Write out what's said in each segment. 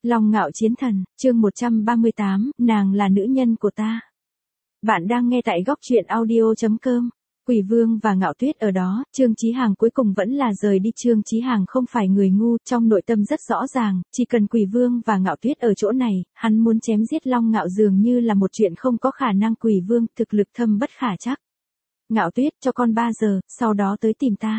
Long Ngạo Chiến Thần, chương 138, nàng là nữ nhân của ta. Bạn đang nghe tại góc truyện audio.com. Quỷ Vương và Ngạo Tuyết ở đó, Trương Chí Hàng cuối cùng vẫn là rời đi. Trương Chí Hàng không phải người ngu, trong nội tâm rất rõ ràng, chỉ cần Quỷ Vương và Ngạo Tuyết ở chỗ này, hắn muốn chém giết Long Ngạo dường như là một chuyện không có khả năng. Quỷ Vương thực lực thâm bất khả trắc. Ngạo Tuyết, cho con 3 giờ, sau đó tới tìm ta.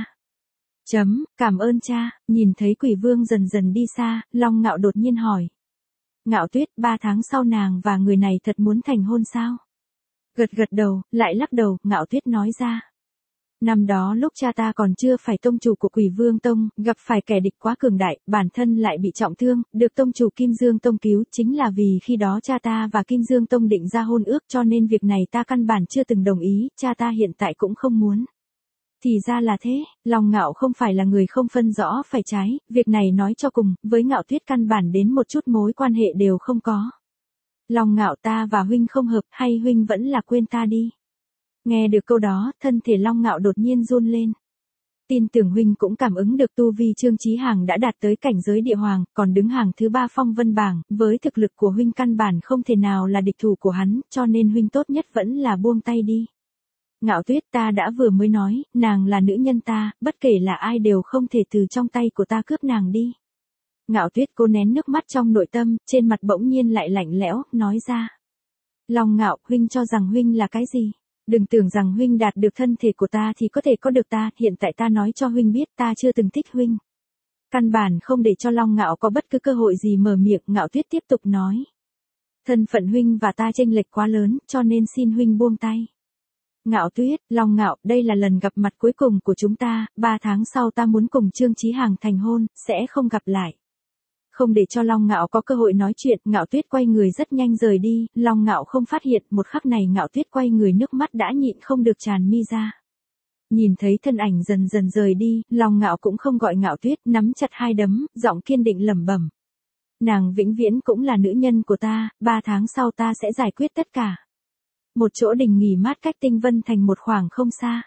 Cảm ơn cha. Nhìn thấy Quỷ Vương dần dần đi xa, Long Ngạo đột nhiên hỏi. Ngạo Tuyết, 3 tháng sau nàng và người này thật muốn thành hôn sao? Gật đầu, lại lắc đầu, Ngạo Tuyết nói ra. Năm đó lúc cha ta còn chưa phải tông chủ của Quỷ Vương Tông, gặp phải kẻ địch quá cường đại, bản thân lại bị trọng thương, được tông chủ Kim Dương Tông cứu, chính là vì khi đó cha ta và Kim Dương Tông định ra hôn ước, cho nên việc này ta căn bản chưa từng đồng ý, cha ta hiện tại cũng không muốn. Thì ra là thế, Long Ngạo không phải là người không phân rõ phải trái, việc này nói cho cùng, với Ngạo Tuyết căn bản đến một chút mối quan hệ đều không có. Long Ngạo, ta và huynh không hợp, hay huynh vẫn là quên ta đi. Nghe được câu đó, thân thể Long Ngạo đột nhiên run lên. Tin tưởng huynh cũng cảm ứng được tu vi Trương Chí Hàng đã đạt tới cảnh giới địa hoàng, còn đứng hàng thứ 3 phong vân bảng, với thực lực của huynh căn bản không thể nào là địch thủ của hắn, cho nên huynh tốt nhất vẫn là buông tay đi. Ngạo Tuyết, ta đã vừa mới nói, nàng là nữ nhân ta, bất kể là ai đều không thể từ trong tay của ta cướp nàng đi. Ngạo Tuyết cố nén nước mắt trong nội tâm, trên mặt bỗng nhiên lại lạnh lẽo, nói ra. Long Ngạo, huynh cho rằng huynh là cái gì? Đừng tưởng rằng huynh đạt được thân thể của ta thì có thể có được ta, hiện tại ta nói cho huynh biết ta chưa từng thích huynh. Căn bản không để cho Long Ngạo có bất cứ cơ hội gì mở miệng, Ngạo Tuyết tiếp tục nói. Thân phận huynh và ta chênh lệch quá lớn, cho nên xin huynh buông tay. Ngạo Tuyết, Long Ngạo, đây là lần gặp mặt cuối cùng của chúng ta, 3 tháng sau ta muốn cùng Trương Chí Hàng thành hôn, sẽ không gặp lại. Không để cho Long Ngạo có cơ hội nói chuyện, Ngạo Tuyết quay người rất nhanh rời đi, Long Ngạo không phát hiện, một khắc này Ngạo Tuyết quay người nước mắt đã nhịn không được tràn mi ra. Nhìn thấy thân ảnh dần dần rời đi, Long Ngạo cũng không gọi Ngạo Tuyết, nắm chặt hai đấm, giọng kiên định lẩm bẩm. Nàng vĩnh viễn cũng là nữ nhân của ta, 3 tháng sau ta sẽ giải quyết tất cả. Một chỗ đình nghỉ mát cách Tinh Vân Thành một khoảng không xa.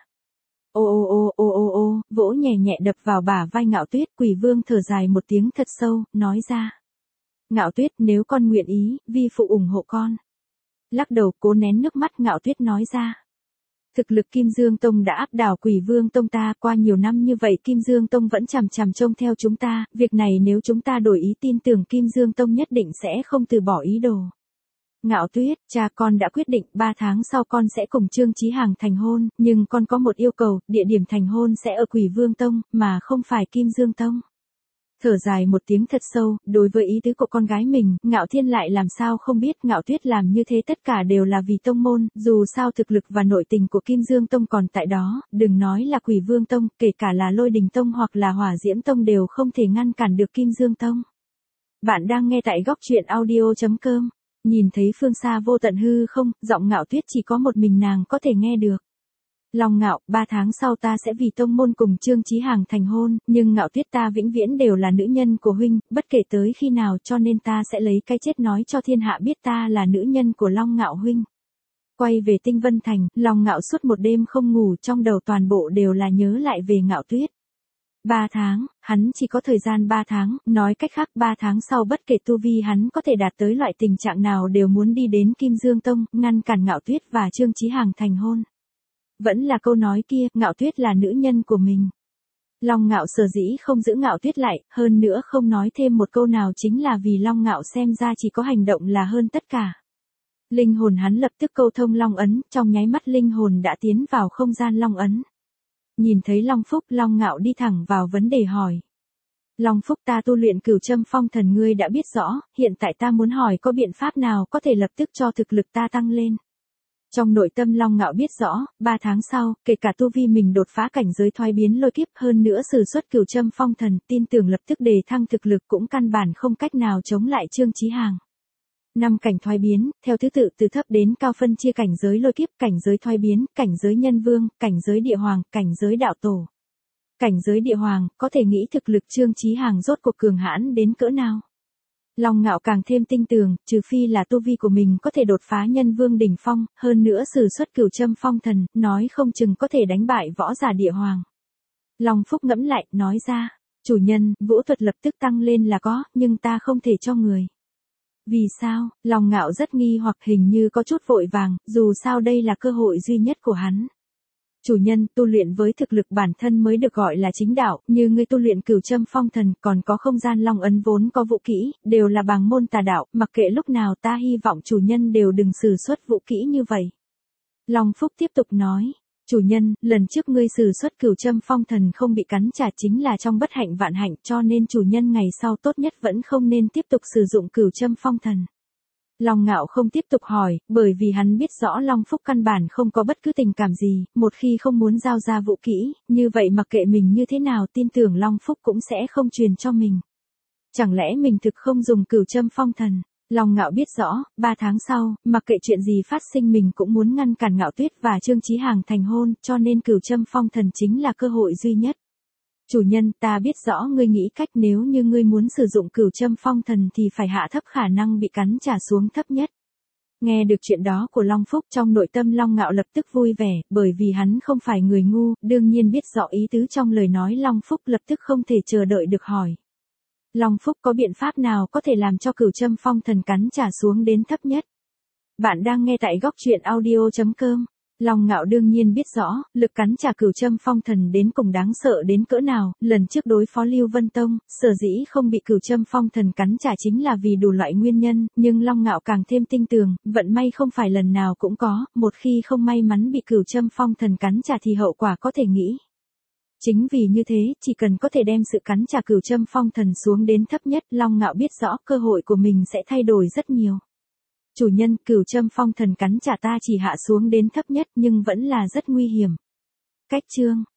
Vỗ nhẹ nhẹ đập vào bả vai Ngạo Tuyết, Quỷ Vương thở dài một tiếng thật sâu, nói ra. Ngạo Tuyết, nếu con nguyện ý, vi phụ ủng hộ con. Lắc đầu cố nén nước mắt, Ngạo Tuyết nói ra. Thực lực Kim Dương Tông đã áp đảo Quỷ Vương Tông ta, qua nhiều năm như vậy Kim Dương Tông vẫn chằm chằm trông theo chúng ta, việc này nếu chúng ta đổi ý tin tưởng Kim Dương Tông nhất định sẽ không từ bỏ ý đồ. Ngạo Tuyết, cha con đã quyết định 3 tháng sau con sẽ cùng Trương Chí Hàng thành hôn, nhưng con có một yêu cầu, địa điểm thành hôn sẽ ở Quỷ Vương Tông, mà không phải Kim Dương Tông. Thở dài một tiếng thật sâu, đối với ý tứ của con gái mình, Ngạo Thiên lại làm sao không biết. Ngạo Tuyết làm như thế tất cả đều là vì tông môn, dù sao thực lực và nội tình của Kim Dương Tông còn tại đó, đừng nói là Quỷ Vương Tông, kể cả là Lôi Đình Tông hoặc là Hỏa Diễm Tông đều không thể ngăn cản được Kim Dương Tông. Bạn đang nghe tại góc truyện audio.com. Nhìn thấy phương xa vô tận hư không, giọng Ngạo Tuyết chỉ có một mình nàng có thể nghe được. Long Ngạo, 3 tháng sau ta sẽ vì tông môn cùng Trương Chí Hàng thành hôn, nhưng Ngạo Tuyết ta vĩnh viễn đều là nữ nhân của huynh, bất kể tới khi nào, cho nên ta sẽ lấy cái chết nói cho thiên hạ biết ta là nữ nhân của Long Ngạo huynh. Quay về Tinh Vân Thành, Long Ngạo suốt một đêm không ngủ, trong đầu toàn bộ đều là nhớ lại về Ngạo Tuyết. 3 tháng, hắn chỉ có thời gian 3 tháng, nói cách khác 3 tháng sau bất kể tu vi hắn có thể đạt tới loại tình trạng nào đều muốn đi đến Kim Dương Tông, ngăn cản Ngạo Tuyết và Trương Chí Hàng thành hôn. Vẫn là câu nói kia, Ngạo Tuyết là nữ nhân của mình. Long Ngạo sở dĩ không giữ Ngạo Tuyết lại, hơn nữa không nói thêm một câu nào chính là vì Long Ngạo xem ra chỉ có hành động là hơn tất cả. Linh hồn hắn lập tức câu thông Long ấn, trong nháy mắt linh hồn đã tiến vào không gian Long ấn. Nhìn thấy Long Phúc, Long Ngạo đi thẳng vào vấn đề hỏi. Long Phúc, ta tu luyện Cửu Châm Phong Thần ngươi đã biết rõ, hiện tại ta muốn hỏi có biện pháp nào có thể lập tức cho thực lực ta tăng lên. Trong nội tâm Long Ngạo biết rõ, 3 tháng sau, kể cả tu vi mình đột phá cảnh giới thoái biến lôi kiếp, hơn nữa sử xuất Cửu Châm Phong Thần, tin tưởng lập tức đề thăng thực lực cũng căn bản không cách nào chống lại Trương Chí Hàng. 5 cảnh thoái biến, theo thứ tự từ thấp đến cao phân chia cảnh giới lôi kiếp, cảnh giới thoái biến, cảnh giới nhân vương, cảnh giới địa hoàng, cảnh giới đạo tổ. Cảnh giới địa hoàng, có thể nghĩ thực lực Trương Chí Hàng rốt cuộc cường hãn đến cỡ nào. Long Ngạo càng thêm tin tưởng, trừ phi là tu vi của mình có thể đột phá nhân vương đỉnh phong, hơn nữa sử xuất Cửu Châm Phong Thần, nói không chừng có thể đánh bại võ giả địa hoàng. Long Phúc ngẫm lại, nói ra. Chủ nhân, vũ thuật lập tức tăng lên là có, nhưng ta không thể cho người. Vì sao? Lòng ngạo rất nghi hoặc hình như có chút vội vàng, dù sao đây là cơ hội duy nhất của hắn. Chủ nhân, tu luyện với thực lực bản thân mới được gọi là chính đạo, như ngươi tu luyện cửu châm phong thần, còn có không gian long ấn vốn có vũ kỹ, đều là bằng môn tà đạo, mặc kệ lúc nào ta hy vọng chủ nhân đều đừng sử xuất vũ kỹ như vậy. Long Phúc tiếp tục nói, chủ nhân, lần trước ngươi sử xuất cửu châm phong thần không bị cắn trả chính là trong bất hạnh vạn hạnh, cho nên chủ nhân ngày sau tốt nhất vẫn không nên tiếp tục sử dụng cửu châm phong thần. Long Ngạo không tiếp tục hỏi, bởi vì hắn biết rõ Long Phúc căn bản không có bất cứ tình cảm gì, một khi không muốn giao ra vũ kỹ, như vậy mặc kệ mình như thế nào tin tưởng Long Phúc cũng sẽ không truyền cho mình. Chẳng lẽ mình thực không dùng cửu châm phong thần? Long Ngạo biết rõ, 3 tháng sau, mặc kệ chuyện gì phát sinh mình cũng muốn ngăn cản Ngạo Tuyết và Trương Chí Hàng thành hôn, cho nên cửu châm phong thần chính là cơ hội duy nhất. Chủ nhân, ta biết rõ ngươi nghĩ cách nếu như ngươi muốn sử dụng cửu châm phong thần thì phải hạ thấp khả năng bị cắn trả xuống thấp nhất. Nghe được chuyện đó của Long Phúc trong nội tâm Long Ngạo lập tức vui vẻ, bởi vì hắn không phải người ngu, đương nhiên biết rõ ý tứ trong lời nói Long Phúc lập tức không thể chờ đợi được hỏi. Long Phúc có biện pháp nào có thể làm cho cửu châm phong thần cắn trả xuống đến thấp nhất? Bạn đang nghe tại góc truyện audio.com. Long Ngạo đương nhiên biết rõ, lực cắn trả cửu châm phong thần đến cùng đáng sợ đến cỡ nào, lần trước đối phó Lưu Vân Tông, sở dĩ không bị cửu châm phong thần cắn trả chính là vì đủ loại nguyên nhân, nhưng Long Ngạo càng thêm tin tưởng, vận may không phải lần nào cũng có, một khi không may mắn bị cửu châm phong thần cắn trả thì hậu quả có thể nghĩ. Chính vì như thế, chỉ cần có thể đem sự cắn trả cửu châm phong thần xuống đến thấp nhất, Long Ngạo biết rõ cơ hội của mình sẽ thay đổi rất nhiều. Chủ nhân, cửu châm phong thần cắn trả ta chỉ hạ xuống đến thấp nhất nhưng vẫn là rất nguy hiểm. Cách chương